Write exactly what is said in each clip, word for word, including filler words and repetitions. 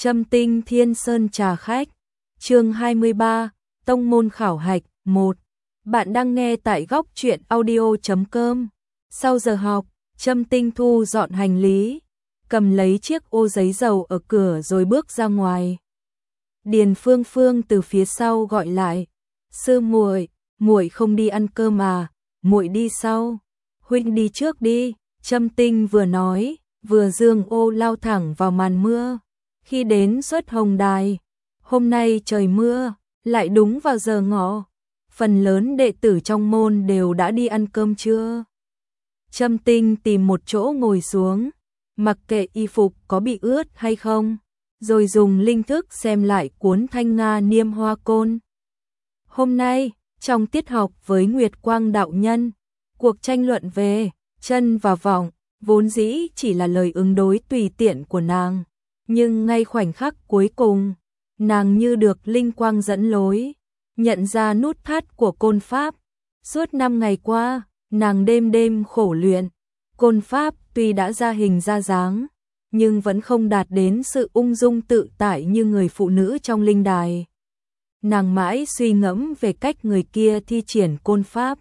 Trâm Tinh Thiên Sơn trà khách. Chương hai mươi ba, Tông môn khảo hạch một. Bạn đang nghe tại góc truyện audio chấm com. Sau giờ học, Trâm Tinh thu dọn hành lý, cầm lấy chiếc ô giấy dầu ở cửa rồi bước ra ngoài. Điền Phương Phương từ phía sau gọi lại, "Sư muội, muội không đi ăn cơm à, muội đi sau." "Huynh đi trước đi." Trâm Tinh vừa nói, vừa giương ô lao thẳng vào màn mưa. Khi đến Xuất Hồng Đài, hôm nay trời mưa, lại đúng vào giờ ngọ. Phần lớn đệ tử trong môn đều đã đi ăn cơm trưa. Trâm Tinh tìm một chỗ ngồi xuống, mặc kệ y phục có bị ướt hay không, rồi dùng linh thức xem lại cuốn Thanh Nga Niêm Hoa Côn. Hôm nay, trong tiết học với Nguyệt Quang đạo nhân, cuộc tranh luận về chân và vọng vốn dĩ chỉ là lời ứng đối tùy tiện của nàng, nhưng ngay khoảnh khắc cuối cùng, nàng như được linh quang dẫn lối, nhận ra nút thắt của côn pháp. Suốt năm ngày qua, nàng đêm đêm khổ luyện, côn pháp tuy đã ra hình ra dáng, nhưng vẫn không đạt đến sự ung dung tự tại như người phụ nữ trong linh đài. Nàng mãi suy ngẫm về cách người kia thi triển côn pháp.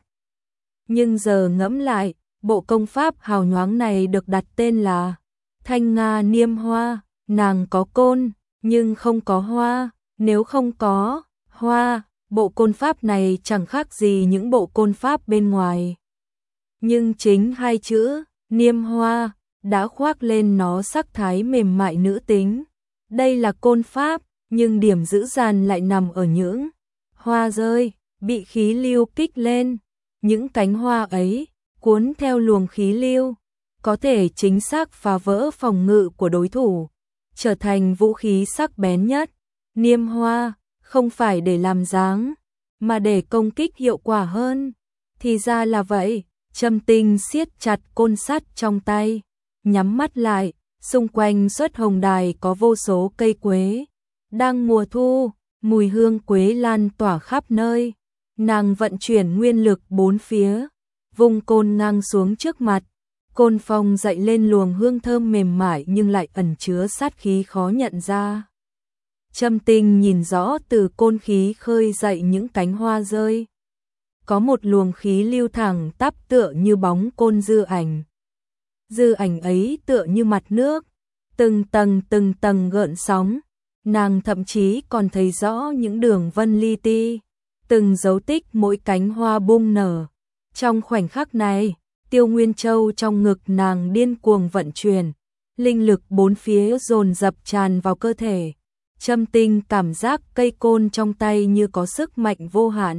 Nhưng giờ ngẫm lại, bộ công pháp hào nhoáng này được đặt tên là Thanh Nga Niêm Hoa. Nàng có côn, nhưng không có hoa. Nếu không có hoa, bộ côn pháp này chẳng khác gì những bộ côn pháp bên ngoài. Nhưng chính hai chữ Niêm Hoa đã khoác lên nó sắc thái mềm mại nữ tính. Đây là côn pháp, nhưng điểm dữ dằn lại nằm ở những hoa rơi, bị khí lưu kích lên. Những cánh hoa ấy, cuốn theo luồng khí lưu, có thể chính xác phá vỡ phòng ngự của đối thủ, trở thành vũ khí sắc bén nhất. Niêm hoa, không phải để làm dáng, mà để công kích hiệu quả hơn. Thì ra là vậy. Trâm Tinh siết chặt côn sắt trong tay, nhắm mắt lại. Xung quanh Xuất Hồng Đài có vô số cây quế. Đang mùa thu, mùi hương quế lan tỏa khắp nơi. Nàng vận chuyển nguyên lực bốn phía, vung côn ngang xuống trước mặt. Côn phong dậy lên luồng hương thơm mềm mại nhưng lại ẩn chứa sát khí khó nhận ra. Trâm Tinh nhìn rõ từ côn khí khơi dậy những cánh hoa rơi. Có một luồng khí lưu thẳng tắp tựa như bóng côn dư ảnh. Dư ảnh ấy tựa như mặt nước, từng tầng từng tầng gợn sóng. Nàng thậm chí còn thấy rõ những đường vân li ti, từng dấu tích mỗi cánh hoa bung nở. Trong khoảnh khắc này, Tiêu Nguyên Châu trong ngực nàng điên cuồng vận chuyển, linh lực bốn phía dồn dập tràn vào cơ thể. Trâm Tinh cảm giác cây côn trong tay như có sức mạnh vô hạn.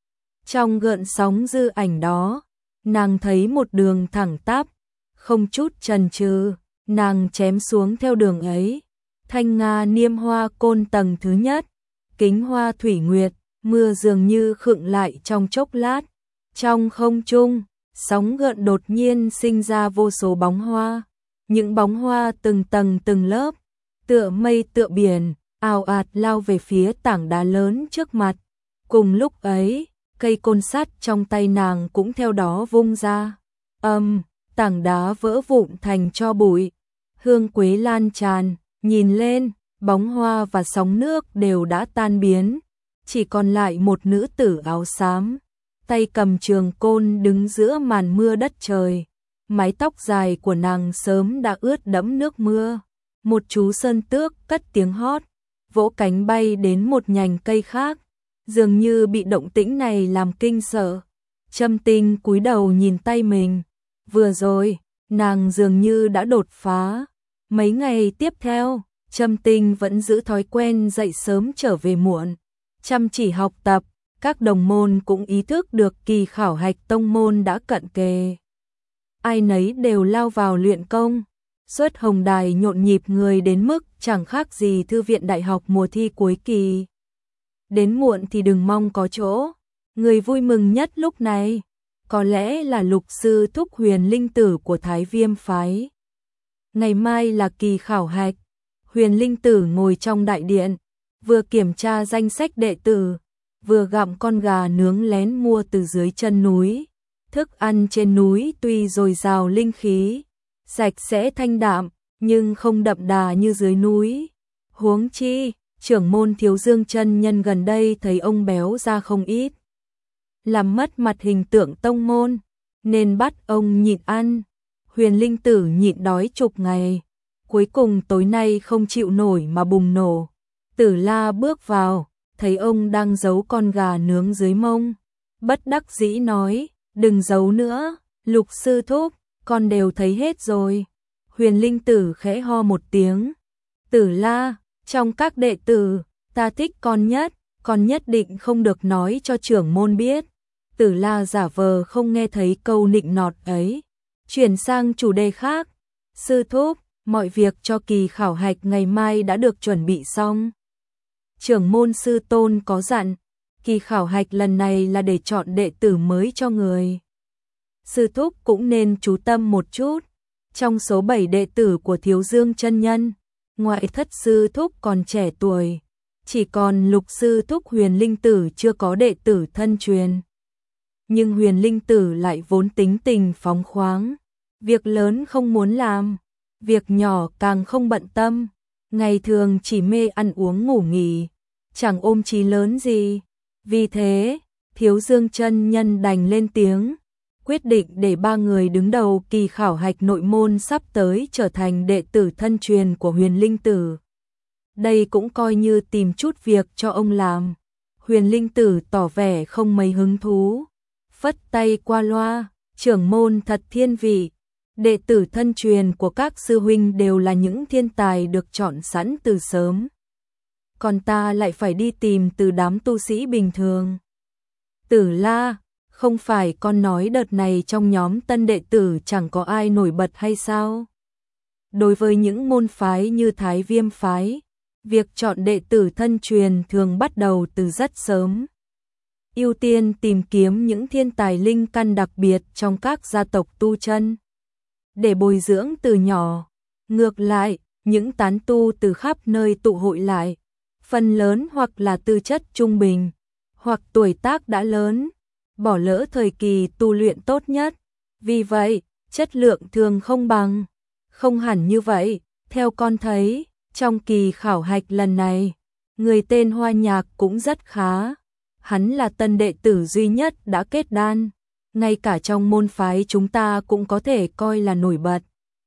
Trong gợn sóng dư ảnh đó, nàng thấy một đường thẳng tắp, không chút chần chừ, nàng chém xuống theo đường ấy. Thanh Nga Niêm Hoa Côn tầng thứ nhất, kính hoa thủy nguyệt, mưa dường như khựng lại trong chốc lát. Trong không trung, sóng gợn đột nhiên sinh ra vô số bóng hoa. Những bóng hoa từng tầng từng lớp, tựa mây tựa biển, ào ạt lao về phía tảng đá lớn trước mặt. Cùng lúc ấy, cây côn sắt trong tay nàng cũng theo đó vung ra. Âm, um, tảng đá vỡ vụn thành tro bụi, hương quế lan tràn. Nhìn lên, bóng hoa và sóng nước đều đã tan biến, chỉ còn lại một nữ tử áo xám, tay cầm trường côn đứng giữa màn mưa đất trời. Mái tóc dài của nàng sớm đã ướt đẫm nước mưa. Một chú sơn tước cất tiếng hót, vỗ cánh bay đến một nhành cây khác, dường như bị động tĩnh này làm kinh sợ. Trâm Tinh cúi đầu nhìn tay mình. Vừa rồi, nàng dường như đã đột phá. Mấy ngày tiếp theo, Trâm Tinh vẫn giữ thói quen dậy sớm trở về muộn, chăm chỉ học tập. Các đồng môn cũng ý thức được kỳ khảo hạch tông môn đã cận kề. Ai nấy đều lao vào luyện công. Xuất Hồng Đài nhộn nhịp người đến mức chẳng khác gì thư viện đại học mùa thi cuối kỳ. Đến muộn thì đừng mong có chỗ. Người vui mừng nhất lúc này có lẽ là Lục sư thúc Huyền Linh Tử của Thái Viêm phái. Ngày mai là kỳ khảo hạch. Huyền Linh Tử ngồi trong đại điện, vừa kiểm tra danh sách đệ tử, vừa gặm con gà nướng lén mua từ dưới chân núi. Thức ăn trên núi tuy dồi dào linh khí, sạch sẽ thanh đạm, nhưng không đậm đà như dưới núi. Huống chi, trưởng môn Thiếu Dương chân nhân gần đây thấy ông béo ra không ít, làm mất mặt hình tượng tông môn, nên bắt ông nhịn ăn. Huyền Linh Tử nhịn đói chục ngày, cuối cùng tối nay không chịu nổi mà bùng nổ. Tử La bước vào, thấy ông đang giấu con gà nướng dưới mông, bất đắc dĩ nói, đừng giấu nữa, Lục sư thúc, con đều thấy hết rồi. Huyền Linh Tử khẽ ho một tiếng, Tử La, trong các đệ tử, ta thích con nhất, con nhất định không được nói cho trưởng môn biết. Tử La giả vờ không nghe thấy câu nịnh nọt ấy, chuyển sang chủ đề khác. Sư thúc, mọi việc cho kỳ khảo hạch ngày mai đã được chuẩn bị xong. Trưởng môn sư tôn có dặn, kỳ khảo hạch lần này là để chọn đệ tử mới cho người. Sư thúc cũng nên chú tâm một chút. Trong số bảy đệ tử của Thiếu Dương chân nhân, ngoại thất sư thúc còn trẻ tuổi, chỉ còn Lục sư thúc Huyền Linh Tử chưa có đệ tử thân truyền. Nhưng Huyền Linh Tử lại vốn tính tình phóng khoáng, việc lớn không muốn làm, việc nhỏ càng không bận tâm, ngày thường chỉ mê ăn uống ngủ nghỉ, chẳng ôm chí lớn gì. Vì thế, Thiếu Dương chân nhân đành lên tiếng, quyết định để ba người đứng đầu kỳ khảo hạch nội môn sắp tới trở thành đệ tử thân truyền của Huyền Linh Tử. Đây cũng coi như tìm chút việc cho ông làm. Huyền Linh Tử tỏ vẻ không mấy hứng thú, phất tay qua loa, trưởng môn thật thiên vị, đệ tử thân truyền của các sư huynh đều là những thiên tài được chọn sẵn từ sớm. Còn ta lại phải đi tìm từ đám tu sĩ bình thường. Tử La, không phải con nói đợt này trong nhóm tân đệ tử chẳng có ai nổi bật hay sao? Đối với những môn phái như Thái Viêm phái, việc chọn đệ tử thân truyền thường bắt đầu từ rất sớm. Ưu tiên tìm kiếm những thiên tài linh căn đặc biệt trong các gia tộc tu chân, để bồi dưỡng từ nhỏ. Ngược lại, những tán tu từ khắp nơi tụ hội lại, phần lớn hoặc là tư chất trung bình, hoặc tuổi tác đã lớn, bỏ lỡ thời kỳ tu luyện tốt nhất. Vì vậy, chất lượng thường không bằng. Không hẳn như vậy, theo con thấy, trong kỳ khảo hạch lần này, người tên Hoa Nhạc cũng rất khá. Hắn là tân đệ tử duy nhất đã kết đan, ngay cả trong môn phái chúng ta cũng có thể coi là nổi bật.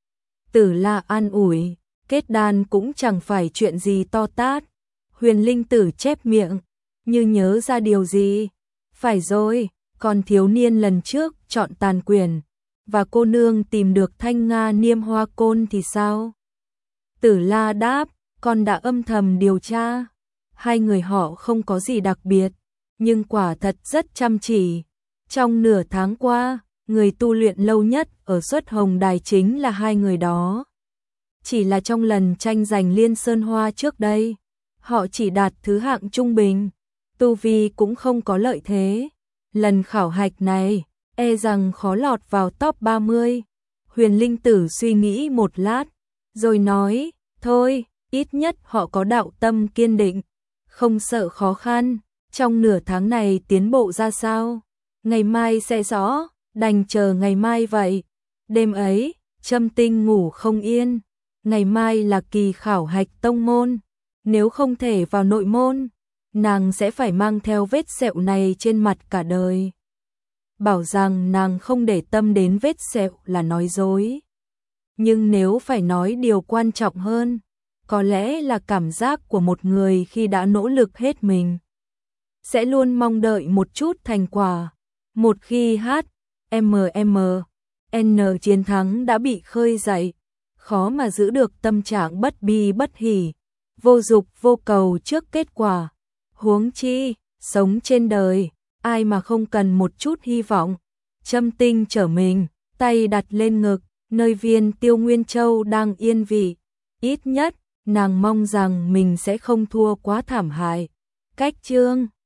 Tử La an ủi, kết đan cũng chẳng phải chuyện gì to tát. Huyền Linh Tử chép miệng, như nhớ ra điều gì. Phải rồi, còn thiếu niên lần trước chọn tàn quyển, và cô nương tìm được thanh nga niêm hoa côn thì sao? Tử La đáp, con đã âm thầm điều tra. Hai người họ không có gì đặc biệt, nhưng quả thật rất chăm chỉ. Trong nửa tháng qua, người tu luyện lâu nhất ở Xuất Hồng Đài chính là hai người đó. Chỉ là trong lần tranh giành Liên Sơn Hoa trước đây, họ chỉ đạt thứ hạng trung bình, tu vi cũng không có lợi thế. Lần khảo hạch này, e rằng khó lọt vào top ba mươi. Huyền Linh Tử suy nghĩ một lát, rồi nói, thôi, ít nhất họ có đạo tâm kiên định, không sợ khó khăn. Trong nửa tháng này tiến bộ ra sao, ngày mai sẽ rõ, đành chờ ngày mai vậy. Đêm ấy, Trâm Tinh ngủ không yên, ngày mai là kỳ khảo hạch tông môn, nếu không thể vào nội môn, nàng sẽ phải mang theo vết sẹo này trên mặt cả đời. Bảo rằng nàng không để tâm đến vết sẹo là nói dối. Nhưng nếu phải nói điều quan trọng hơn, có lẽ là cảm giác của một người khi đã nỗ lực hết mình, sẽ luôn mong đợi một chút thành quả. Một khi hát em em en chiến thắng đã bị khơi dậy, khó mà giữ được tâm trạng bất bi bất hỉ, vô dục vô cầu trước kết quả. Huống chi, sống trên đời, ai mà không cần một chút hy vọng. Trâm Tinh trở mình, tay đặt lên ngực, nơi viên Tiêu Nguyên Châu đang yên vị. Ít nhất, nàng mong rằng mình sẽ không thua quá thảm hại. Cách chương